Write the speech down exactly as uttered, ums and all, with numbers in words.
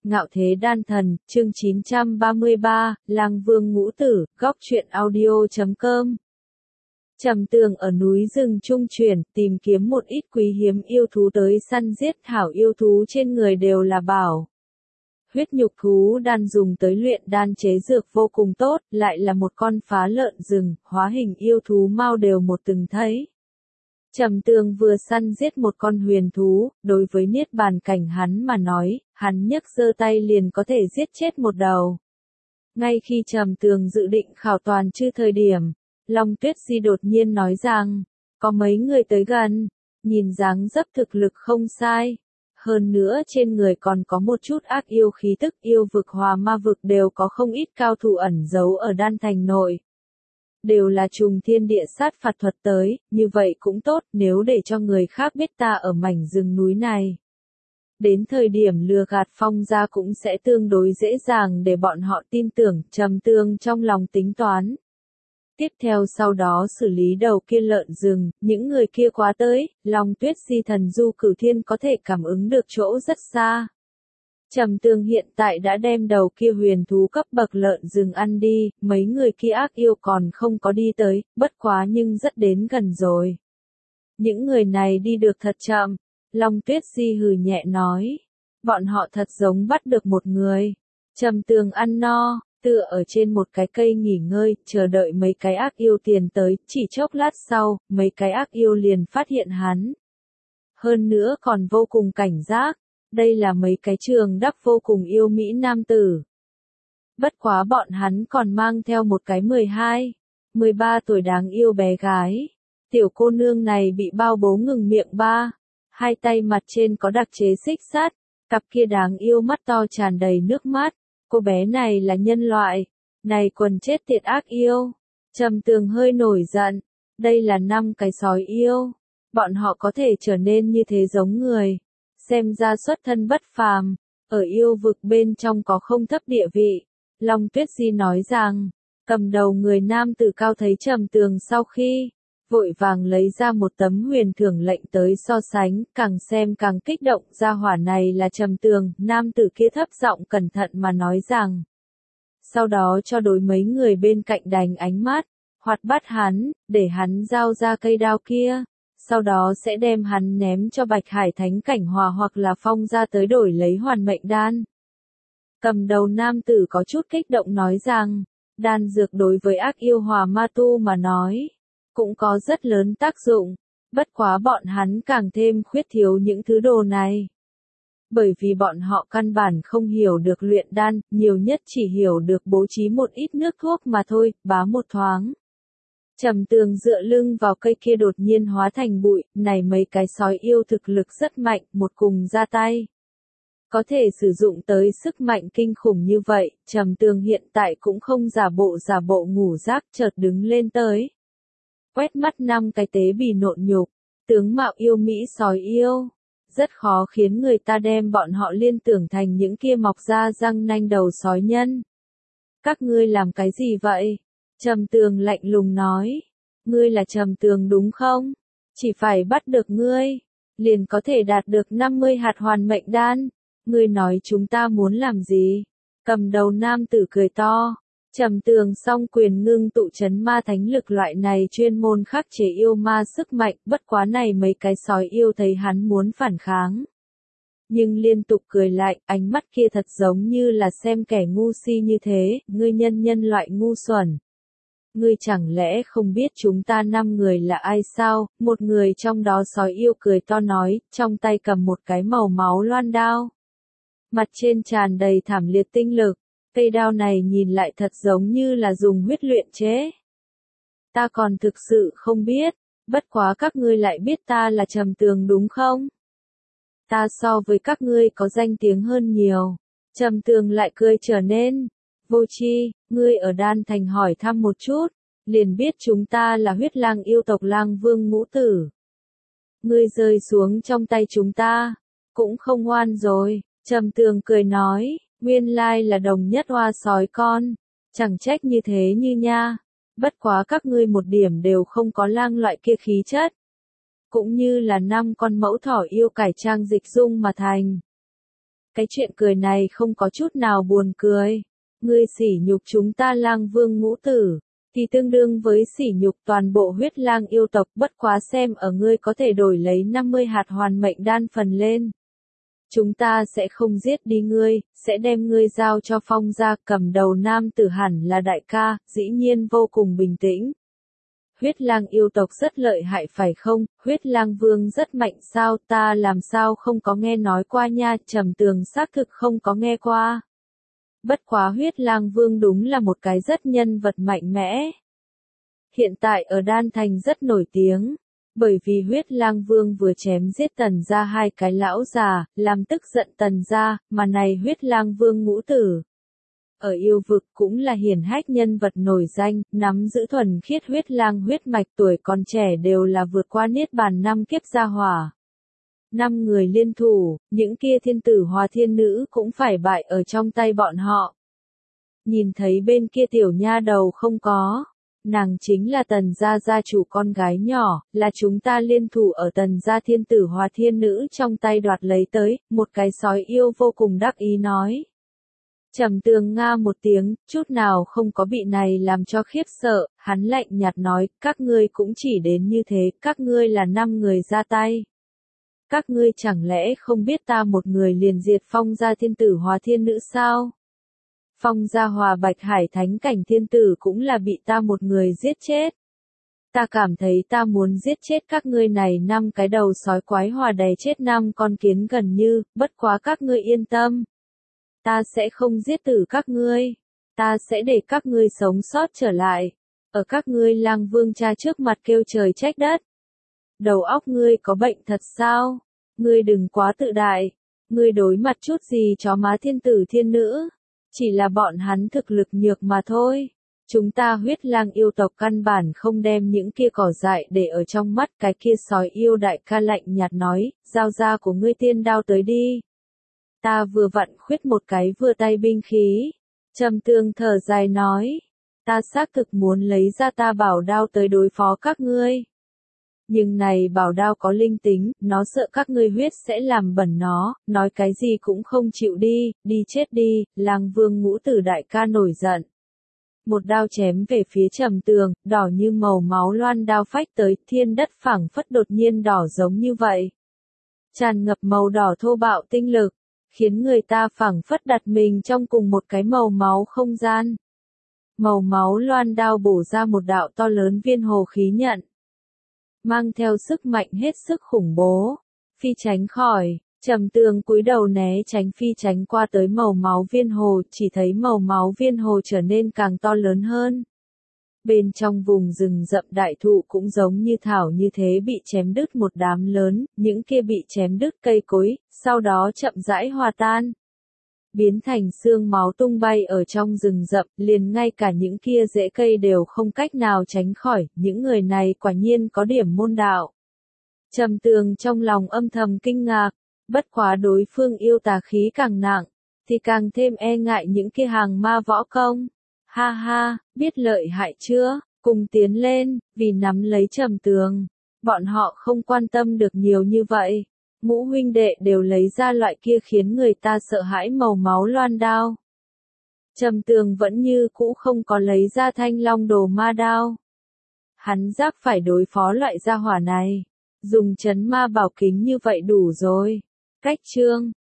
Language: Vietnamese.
Ngạo Thế Đan Thần, chương chín trăm ba mươi ba, Lang Vương Ngũ Tử, góc truyện audio chấm com. Trầm Tường ở núi rừng trung chuyển, tìm kiếm một ít quý hiếm yêu thú tới săn giết. Hảo yêu thú trên người đều là bảo. Huyết nhục thú đan dùng tới luyện đan chế dược vô cùng tốt, lại là một con phá lợn rừng, hóa hình yêu thú mau đều một từng thấy. Trầm Tường vừa săn giết một con huyền thú, đối với niết bàn cảnh hắn mà nói, hắn nhấc giơ tay liền có thể giết chết một đầu. Ngay khi Trầm Tường dự định khảo toàn chư thời điểm, Long Tuyết Di đột nhiên nói rằng, có mấy người tới gần, nhìn dáng dấp thực lực không sai. Hơn nữa trên người còn có một chút ác yêu khí tức, yêu vực hòa ma vực đều có không ít cao thủ ẩn giấu ở đan thành nội. Đều là trùng thiên địa sát phạt thuật tới, như vậy cũng tốt nếu để cho người khác biết ta ở mảnh rừng núi này. Đến thời điểm lừa gạt Phong gia cũng sẽ tương đối dễ dàng để bọn họ tin tưởng. Trầm Tường trong lòng tính toán. Tiếp theo sau đó xử lý đầu kia lợn rừng, những người kia quá tới, Long Tuyết Di thần du cửu thiên có thể cảm ứng được chỗ rất xa. Trầm Tường hiện tại đã đem đầu kia huyền thú cấp bậc lợn rừng ăn đi, mấy người kia ác yêu còn không có đi tới, bất quá nhưng rất đến gần rồi. Những người này đi được thật chậm, Long Tuyết Di hừ nhẹ nói. Bọn họ thật giống bắt được một người. Trầm Tường ăn no, tựa ở trên một cái cây nghỉ ngơi, chờ đợi mấy cái ác yêu tiền tới, chỉ chốc lát sau, mấy cái ác yêu liền phát hiện hắn. Hơn nữa còn vô cùng cảnh giác. Đây là mấy cái trường đắc vô cùng yêu mỹ nam tử. Bất quá bọn hắn còn mang theo một cái mười hai, mười ba tuổi đáng yêu bé gái. Tiểu cô nương này bị bao bố ngừng miệng ba, hai tay mặt trên có đặc chế xích sắt, cặp kia đáng yêu mắt to tràn đầy nước mắt. Cô bé này là nhân loại, này quần chết tiệt ác yêu. Trầm Tường hơi nổi giận, đây là năm cái sói yêu, bọn họ có thể trở nên như thế giống người. Xem ra xuất thân bất phàm, ở yêu vực bên trong có không thấp địa vị. Long Tuyết Di nói rằng, cầm đầu người nam tử cao thấy Trầm Tường sau khi, vội vàng lấy ra một tấm huyền thưởng lệnh tới so sánh, càng xem càng kích động. Gia hỏa này là Trầm Tường, nam tử kia thấp giọng cẩn thận mà nói rằng. Sau đó cho đối mấy người bên cạnh đánh ánh mắt, hoạt bắt hắn, để hắn giao ra cây đao kia. Sau đó sẽ đem hắn ném cho Bạch Hải Thánh Cảnh Hòa hoặc là Phong gia tới đổi lấy hoàn mệnh đan. Cầm đầu nam tử có chút kích động nói rằng, đan dược đối với ác yêu hòa ma tu mà nói, cũng có rất lớn tác dụng, bất quá bọn hắn càng thêm khuyết thiếu những thứ đồ này. Bởi vì bọn họ căn bản không hiểu được luyện đan, nhiều nhất chỉ hiểu được bố trí một ít nước thuốc mà thôi, bá một thoáng. Trầm Tường dựa lưng vào cây kia đột nhiên hóa thành bụi, này mấy cái sói yêu thực lực rất mạnh, một cùng ra tay. Có thể sử dụng tới sức mạnh kinh khủng như vậy, Trầm Tường hiện tại cũng không giả bộ giả bộ ngủ rác, chợt đứng lên tới. Quét mắt năm cái tế bì nộn nhục, tướng mạo yêu mỹ sói yêu. Rất khó khiến người ta đem bọn họ liên tưởng thành những kia mọc ra răng nanh đầu sói nhân. Các ngươi làm cái gì vậy? Trầm Tường lạnh lùng nói, ngươi là Trầm Tường đúng không? Chỉ phải bắt được ngươi, liền có thể đạt được năm mươi hạt hoàn mệnh đan. Ngươi nói chúng ta muốn làm gì? Cầm đầu nam tử cười to. Trầm Tường song quyền ngưng tụ chấn ma thánh lực, loại này chuyên môn khắc chế yêu ma sức mạnh, bất quá này mấy cái sói yêu thấy hắn muốn phản kháng. Nhưng liên tục cười lại, ánh mắt kia thật giống như là xem kẻ ngu si như thế, ngươi nhân nhân loại ngu xuẩn. Ngươi chẳng lẽ không biết chúng ta năm người là ai sao? Một người trong đó sói yêu cười to nói, trong tay cầm một cái màu máu loan đao. Mặt trên tràn đầy thảm liệt tinh lực, cây đao này nhìn lại thật giống như là dùng huyết luyện chế. Ta còn thực sự không biết, bất quá các ngươi lại biết ta là Trầm Tường đúng không? Ta so với các ngươi có danh tiếng hơn nhiều. Trầm Tường lại cười trở nên. Vô tri, ngươi ở Đan Thành hỏi thăm một chút, liền biết chúng ta là huyết lang yêu tộc Lang Vương Ngũ Tử. Ngươi rơi xuống trong tay chúng ta, cũng không ngoan rồi. Trầm Tường cười nói, nguyên lai là đồng nhất hoa sói con, chẳng trách như thế như nha. Bất quá các ngươi một điểm đều không có lang loại kia khí chất, cũng như là năm con mẫu thỏ yêu cải trang dịch dung mà thành. cái chuyện cười này không có chút nào buồn cười. Ngươi sỉ nhục chúng ta Lang Vương ngũ tử, thì tương đương với sỉ nhục toàn bộ huyết lang yêu tộc, bất quá xem ở ngươi có thể đổi lấy năm mươi hạt hoàn mệnh đan phần lên. Chúng ta sẽ không giết đi ngươi, sẽ đem ngươi giao cho Phong gia. Cầm đầu nam tử hẳn là đại ca, dĩ nhiên vô cùng bình tĩnh. Huyết lang yêu tộc rất lợi hại phải không? Huyết lang vương rất mạnh sao? Ta làm sao không có nghe nói qua nha? Trầm Tường xác thực không có nghe qua. Bất quá huyết lang vương đúng là một cái rất nhân vật mạnh mẽ. Hiện tại ở Đan Thành rất nổi tiếng. Bởi vì huyết lang vương vừa chém giết Tần gia hai cái lão già, làm tức giận Tần gia, mà này huyết lang vương ngũ tử. Ở yêu vực cũng là hiển hách nhân vật nổi danh, nắm giữ thuần khiết huyết lang huyết mạch, tuổi còn trẻ đều là vượt qua niết bàn năm kiếp gia hỏa. Năm người liên thủ, những kia thiên tử hòa thiên nữ cũng phải bại ở trong tay bọn họ. Nhìn thấy bên kia tiểu nha đầu không có. Nàng chính là Tần gia gia chủ con gái nhỏ, là chúng ta liên thủ ở Tần gia thiên tử hòa thiên nữ trong tay đoạt lấy tới, một cái sói yêu vô cùng đắc ý nói. Trầm Tường nga một tiếng, chút nào không có bị này làm cho khiếp sợ, hắn lạnh nhạt nói, các ngươi cũng chỉ đến như thế, các ngươi là năm người ra tay. Các ngươi chẳng lẽ không biết ta một người liền diệt Phong gia thiên tử hòa thiên nữ sao? Phong gia hòa Bạch Hải thánh cảnh thiên tử cũng là bị ta một người giết chết. Ta cảm thấy ta muốn giết chết các ngươi này năm cái đầu sói quái hòa đầy chết năm con kiến gần như, bất quá các ngươi yên tâm. Ta sẽ không giết tử các ngươi. Ta sẽ để các ngươi sống sót trở lại. Ở các ngươi Lang Vương cha trước mặt kêu trời trách đất. Đầu óc ngươi có bệnh thật sao? Ngươi đừng quá tự đại. Ngươi đối mặt chút gì chó má thiên tử thiên nữ. Chỉ là bọn hắn thực lực nhược mà thôi. Chúng ta huyết lang yêu tộc căn bản không đem những kia cỏ dại để ở trong mắt. Cái kia sói yêu đại ca lạnh nhạt nói, giao ra của ngươi tiên đao tới đi. Ta vừa vặn khuyết một cái vừa tay binh khí. Trầm Tường thở dài nói, ta xác thực muốn lấy ra ta bảo đao tới đối phó các ngươi. Nhưng này bảo đao có linh tính, nó sợ các ngươi huyết sẽ làm bẩn nó, nói cái gì cũng không chịu đi, đi chết đi. Lang Vương ngũ tử đại ca nổi giận. Một đao chém về phía Trầm Tường, đỏ như màu máu loan đao phách tới, thiên đất phẳng phất đột nhiên đỏ giống như vậy. Tràn ngập màu đỏ thô bạo tinh lực, khiến người ta phẳng phất đặt mình trong cùng một cái màu máu không gian. Màu máu loan đao bổ ra một đạo to lớn viên hồ khí nhận. Mang theo sức mạnh hết sức khủng bố. Phi tránh khỏi, Trầm Tường cúi đầu né tránh phi tránh qua tới màu máu viên hồ, chỉ thấy màu máu viên hồ trở nên càng to lớn hơn. Bên trong vùng rừng rậm đại thụ cũng giống như thảo như thế bị chém đứt một đám lớn, những kia bị chém đứt cây cối, sau đó chậm rãi hòa tan. Biến thành xương máu tung bay ở trong rừng rậm, liền ngay cả những kia rễ cây đều không cách nào tránh khỏi, những người này quả nhiên có điểm môn đạo. Trầm Tường trong lòng âm thầm kinh ngạc, bất quá đối phương yêu tà khí càng nặng, thì càng thêm e ngại những kia hàng ma võ công. Ha ha, biết lợi hại chưa, cùng tiến lên, vì nắm lấy Trầm Tường. Bọn họ không quan tâm được nhiều như vậy. Ngũ huynh đệ đều lấy ra loại kia khiến người ta sợ hãi màu máu loan đao. Trầm Tường vẫn như cũ không có lấy ra thanh long đồ ma đao. Hắn giác phải đối phó loại gia hỏa này. Dùng chấn ma bảo kính như vậy đủ rồi. Cách chương